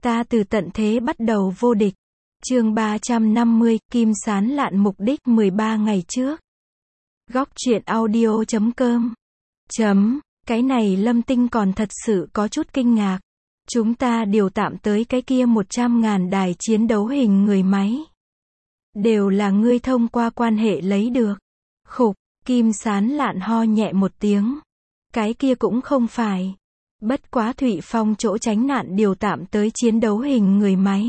Ta từ tận thế bắt đầu vô địch. Chương 350, Kim Sán Lạn mục đích 13 ngày trước. Góc truyện audio.com. Cái này Lâm Tinh còn thật sự có chút kinh ngạc. Chúng ta điều tạm tới cái kia 100.000 đài chiến đấu hình người máy. Đều là ngươi thông qua quan hệ lấy được. Khục, Kim Sán Lạn ho nhẹ một tiếng. Cái kia cũng không phải. Bất quá Thụy Phong chỗ tránh nạn điều tạm tới chiến đấu hình người máy.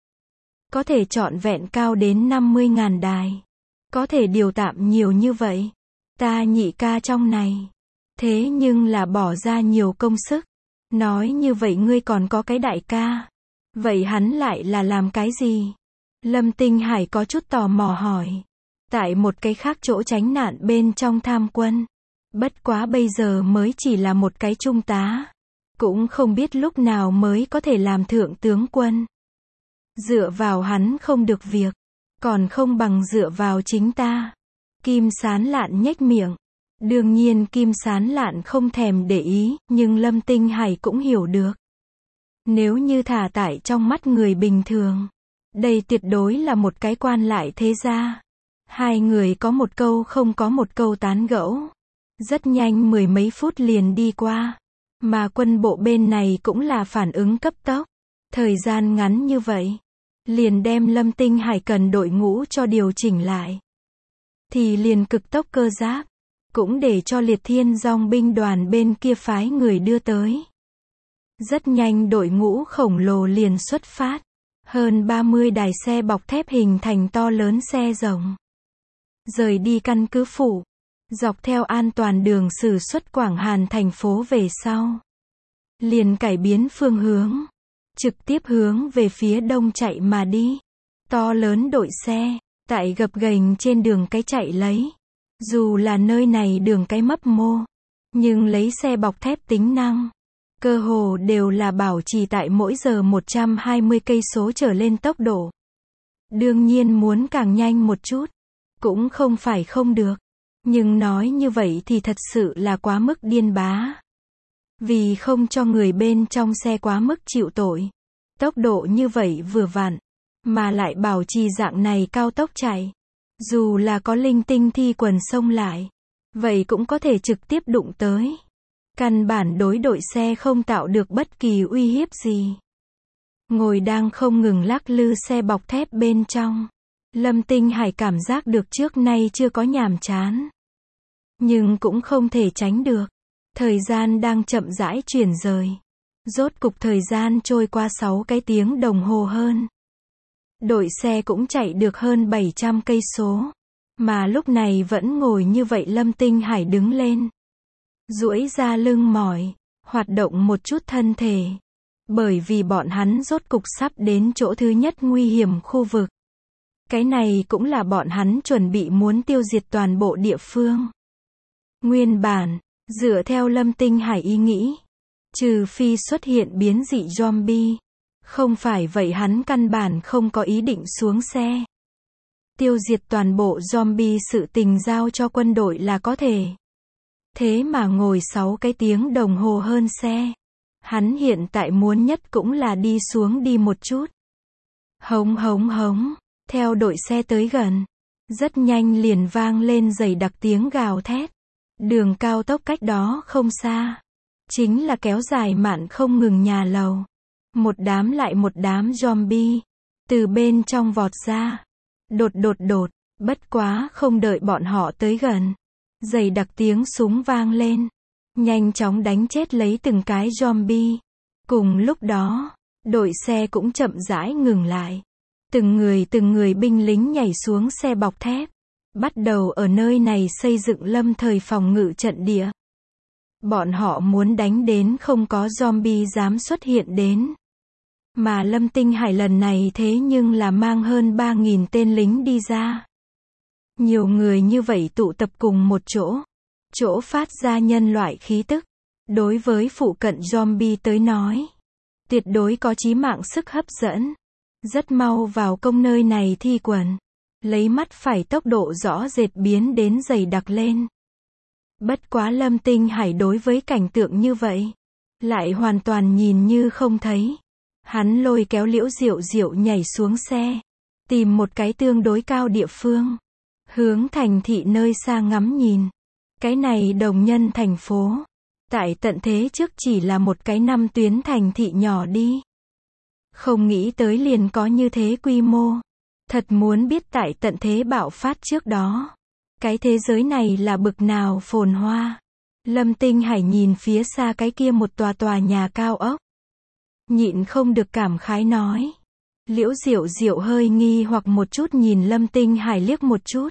Có thể trọn vẹn cao đến 50.000 đài. Có thể điều tạm nhiều như vậy. Ta nhị ca trong này. Thế nhưng là bỏ ra nhiều công sức. Nói như vậy ngươi còn có cái đại ca. Vậy hắn lại là làm cái gì? Lâm Tinh Hải có chút tò mò hỏi. Tại một cái khác chỗ tránh nạn bên trong tham quân. Bất quá bây giờ mới chỉ là một cái trung tá. Cũng không biết lúc nào mới có thể làm thượng tướng quân. Dựa vào hắn không được việc. Còn không bằng dựa vào chính ta. Kim Sán Lạn nhếch miệng. Đương nhiên Kim Sán Lạn không thèm để ý, nhưng Lâm Tinh Hải cũng hiểu được. Nếu như thả tại trong mắt người bình thường, đây tuyệt đối là một cái quan lại thế gia. Hai người có một câu không có một câu tán gẫu. Rất nhanh 10 mấy phút liền đi qua. Mà quân bộ bên này cũng là phản ứng cấp tốc. Thời gian ngắn như vậy, liền đem Lâm Tinh Hải cần đội ngũ cho điều chỉnh lại. Thì liền cực tốc cơ giáp, cũng để cho Liệt Thiên Dòng binh đoàn bên kia phái người đưa tới. Rất nhanh đội ngũ khổng lồ liền xuất phát. Hơn 30 đài xe bọc thép hình thành to lớn xe rồng. Rời đi căn cứ phủ. Dọc theo an toàn đường sử xuất Quảng Hàn thành phố về sau. Liền cải biến phương hướng. Trực tiếp hướng về phía đông chạy mà đi. To lớn đội xe, tại gập ghềnh trên đường cái chạy lấy. Dù là nơi này đường cái mấp mô, nhưng lấy xe bọc thép tính năng, cơ hồ đều là bảo trì tại mỗi giờ 120 cây số trở lên tốc độ. Đương nhiên muốn càng nhanh một chút, cũng không phải không được. Nhưng nói như vậy thì thật sự là quá mức điên bá. Vì không cho người bên trong xe quá mức chịu tội. Tốc độ như vậy vừa vặn, mà lại bảo trì dạng này cao tốc chạy. Dù là có linh tinh thi quần xông lại, vậy cũng có thể trực tiếp đụng tới. Căn bản đối đội xe không tạo được bất kỳ uy hiếp gì. Ngồi đang không ngừng lắc lư xe bọc thép bên trong. Lâm Tinh Hải cảm giác được trước nay chưa có nhàm chán. Nhưng cũng không thể tránh được. Thời gian đang chậm rãi chuyển rời. Rốt cục thời gian trôi qua 6 cái tiếng đồng hồ hơn. Đội xe cũng chạy được hơn 700 cây số. Mà lúc này vẫn ngồi như vậy Lâm Tinh Hải đứng lên. Duỗi ra lưng mỏi. Hoạt động một chút thân thể. Bởi vì bọn hắn rốt cục sắp đến chỗ thứ nhất nguy hiểm khu vực. Cái này cũng là bọn hắn chuẩn bị muốn tiêu diệt toàn bộ địa phương. Nguyên bản, dựa theo Lâm Tinh Hải ý nghĩ, trừ phi xuất hiện biến dị zombie, không phải vậy hắn căn bản không có ý định xuống xe. Tiêu diệt toàn bộ zombie sự tình giao cho quân đội là có thể. Thế mà ngồi 6 cái tiếng đồng hồ hơn xe. Hắn hiện tại muốn nhất cũng là đi xuống đi một chút. Hống hống hống, theo đội xe tới gần. Rất nhanh liền vang lên dày đặc tiếng gào thét. Đường cao tốc cách đó không xa. Chính là kéo dài mạn không ngừng nhà lầu. Một đám lại một đám zombie. Từ bên trong vọt ra. Đột. Bất quá không đợi bọn họ tới gần. Dày đặc tiếng súng vang lên. Nhanh chóng đánh chết lấy từng cái zombie. Cùng lúc đó, đội xe cũng chậm rãi ngừng lại. Từng người binh lính nhảy xuống xe bọc thép. Bắt đầu ở nơi này xây dựng lâm thời phòng ngự trận địa. Bọn họ muốn đánh đến không có zombie dám xuất hiện đến. Mà Lâm Tinh Hải lần này thế nhưng là mang hơn 3.000 tên lính đi ra. Nhiều người như vậy tụ tập cùng một chỗ. Chỗ phát ra nhân loại khí tức. Đối với phụ cận zombie tới nói, tuyệt đối có chí mạng sức hấp dẫn. Rất mau vào công nơi này thi quần. Lấy mắt phải tốc độ rõ rệt biến đến dày đặc lên. Bất quá Lâm Tinh Hải đối với cảnh tượng như vậy, lại hoàn toàn nhìn như không thấy. Hắn lôi kéo Liễu Diệu Diệu nhảy xuống xe, tìm một cái tương đối cao địa phương, hướng thành thị nơi xa ngắm nhìn. Cái này Đồng Nhân thành phố, tại tận thế trước chỉ là một cái 5 tuyến thành thị nhỏ đi. Không nghĩ tới liền có như thế quy mô. Thật muốn biết tại tận thế bạo phát trước đó, cái thế giới này là bực nào phồn hoa. Lâm Tinh Hải nhìn phía xa cái kia một tòa nhà cao ốc, nhịn không được cảm khái nói. Liễu Diệu Diệu hơi nghi hoặc một chút nhìn Lâm Tinh Hải liếc một chút.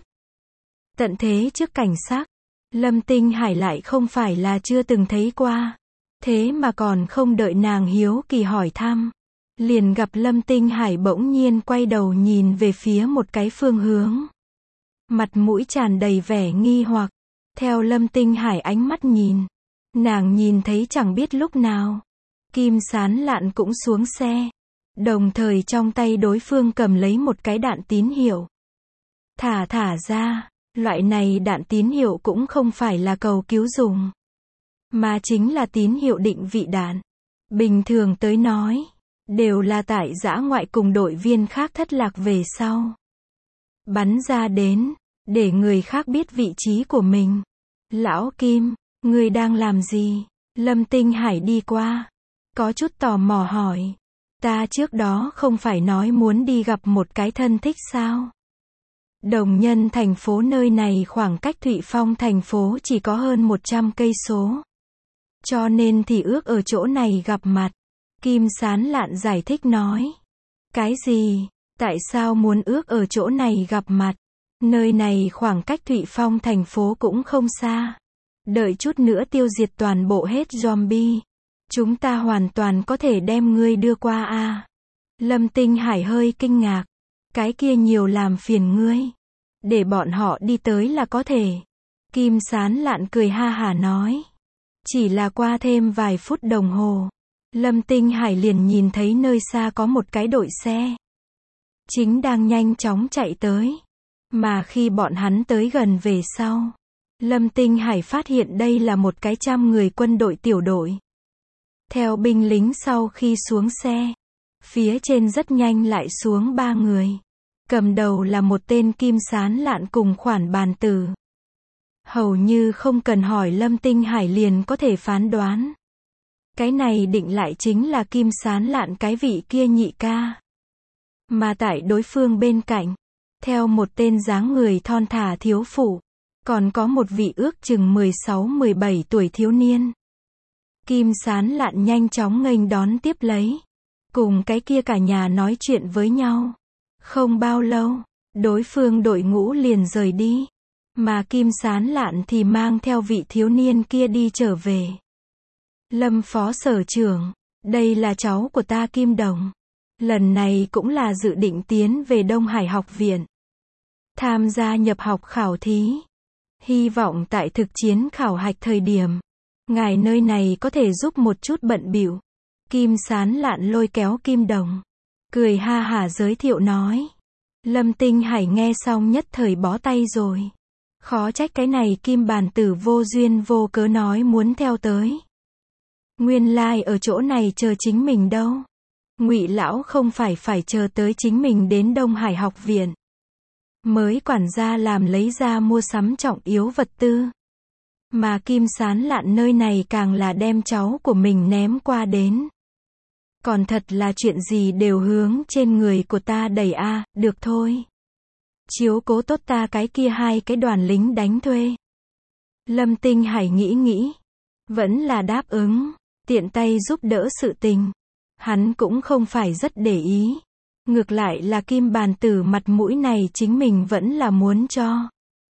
Tận thế trước cảnh sắc, Lâm Tinh Hải lại không phải là chưa từng thấy qua. Thế mà còn không đợi nàng hiếu kỳ hỏi thăm, liền gặp Lâm Tinh Hải bỗng nhiên quay đầu nhìn về phía một cái phương hướng. Mặt mũi tràn đầy vẻ nghi hoặc. Theo Lâm Tinh Hải ánh mắt nhìn, nàng nhìn thấy chẳng biết lúc nào, Kim Sán Lạn cũng xuống xe. Đồng thời trong tay đối phương cầm lấy một cái đạn tín hiệu. Thả ra, loại này đạn tín hiệu cũng không phải là cầu cứu dùng, mà chính là tín hiệu định vị đạn. Bình thường tới nói, đều là tại dã ngoại cùng đội viên khác thất lạc về sau, bắn ra đến, để người khác biết vị trí của mình. Lão Kim, ngươi đang làm gì? Lâm Tinh Hải đi qua, có chút tò mò hỏi. Ta trước đó không phải nói muốn đi gặp một cái thân thích sao? Đồng Nhân thành phố nơi này khoảng cách Thụy Phong thành phố chỉ có hơn 100 cây số. Cho nên thì ước ở chỗ này gặp mặt. Kim Sán Lạn giải thích nói. Cái gì? Tại sao muốn ước ở chỗ này gặp mặt? Nơi này khoảng cách Thụy Phong thành phố cũng không xa. Đợi chút nữa tiêu diệt toàn bộ hết zombie, chúng ta hoàn toàn có thể đem ngươi đưa qua a. Lâm Tinh Hải hơi kinh ngạc. Cái kia nhiều làm phiền ngươi. Để bọn họ đi tới là có thể. Kim Sán Lạn cười ha hả nói. Chỉ là qua thêm vài phút đồng hồ, Lâm Tinh Hải liền nhìn thấy nơi xa có một cái đội xe, chính đang nhanh chóng chạy tới. Mà khi bọn hắn tới gần về sau, Lâm Tinh Hải phát hiện đây là một cái 100 người quân đội tiểu đội. Theo binh lính sau khi xuống xe, phía trên rất nhanh lại xuống 3 người. Cầm đầu là một tên Kim Sán Lạn cùng Khoản Bàn Tử. Hầu như không cần hỏi Lâm Tinh Hải liền có thể phán đoán. Cái này định lại chính là Kim Sán Lạn cái vị kia nhị ca. Mà tại đối phương bên cạnh, theo một tên dáng người thon thả thiếu phụ, còn có một vị ước chừng 16-17 tuổi thiếu niên. Kim Sán Lạn nhanh chóng nghênh đón tiếp lấy, cùng cái kia cả nhà nói chuyện với nhau. Không bao lâu, đối phương đội ngũ liền rời đi, mà Kim Sán Lạn thì mang theo vị thiếu niên kia đi trở về. Lâm phó sở trưởng, đây là cháu của ta Kim Đồng. Lần này cũng là dự định tiến về Đông Hải học viện, tham gia nhập học khảo thí. Hy vọng tại thực chiến khảo hạch thời điểm, ngài nơi này có thể giúp một chút bận bịu. Kim Sán Lạn lôi kéo Kim Đồng, cười ha hả giới thiệu nói. Lâm Tinh Hải nghe xong nhất thời bó tay rồi. Khó trách cái này Kim Bàn Tử vô duyên vô cớ nói muốn theo tới. Nguyên lai ở chỗ này chờ chính mình đâu. Ngụy lão không phải chờ tới chính mình đến Đông Hải học viện mới quản gia làm lấy ra mua sắm trọng yếu vật tư. Mà Kim Sán Lạn nơi này càng là đem cháu của mình ném qua đến. Còn thật là chuyện gì đều hướng trên người của ta đẩy a, được thôi. Chiếu cố tốt ta cái kia 2 cái đoàn lính đánh thuê. Lâm Tinh Hải nghĩ, vẫn là đáp ứng, tiện tay giúp đỡ sự tình. Hắn cũng không phải rất để ý. Ngược lại là Kim Bàn Tử mặt mũi này chính mình vẫn là muốn cho.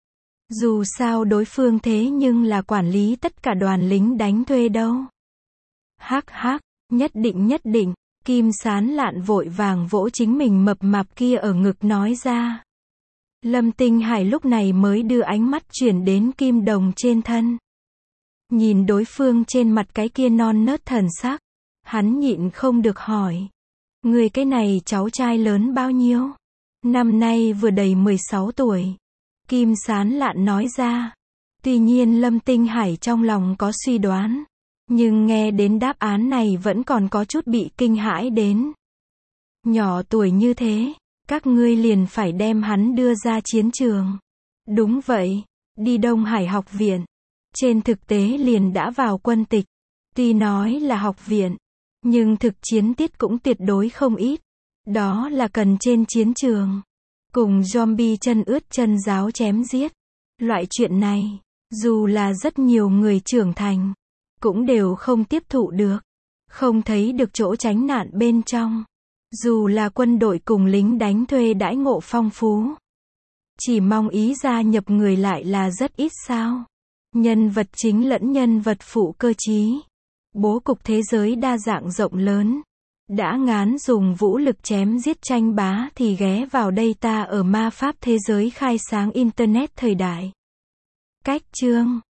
Dù sao đối phương thế nhưng là quản lý tất cả đoàn lính đánh thuê đâu. Hắc, nhất định, Kim Sán Lạn vội vàng vỗ chính mình mập mạp kia ở ngực nói ra. Lâm Tinh Hải lúc này mới đưa ánh mắt chuyển đến Kim Đồng trên thân. Nhìn đối phương trên mặt cái kia non nớt thần sắc, hắn nhịn không được hỏi. Người cái này cháu trai lớn bao nhiêu? Năm nay vừa đầy 16 tuổi. Kim Sán Lạn nói ra. Tuy nhiên Lâm Tinh Hải trong lòng có suy đoán, Nhưng nghe đến đáp án này vẫn còn có chút bị kinh hãi đến. Nhỏ tuổi như thế, các ngươi liền phải đem hắn đưa ra chiến trường. Đúng vậy, đi Đông Hải học viện. Trên thực tế liền đã vào quân tịch. Tuy nói là học viện, nhưng thực chiến tiết cũng tuyệt đối không ít. Đó là cần trên chiến trường. Cùng zombie chân ướt chân ráo chém giết. Loại chuyện này, dù là rất nhiều người trưởng thành, cũng đều không tiếp thụ được. Không thấy được chỗ tránh nạn bên trong. Dù là quân đội cùng lính đánh thuê đãi ngộ phong phú. Chỉ mong ý gia nhập người lại là rất ít sao. Nhân vật chính lẫn nhân vật phụ cơ trí. Bố cục thế giới đa dạng rộng lớn. Đã ngán dùng vũ lực chém giết tranh bá thì ghé vào đây ta ở ma pháp thế giới khai sáng Internet thời đại. Cách chương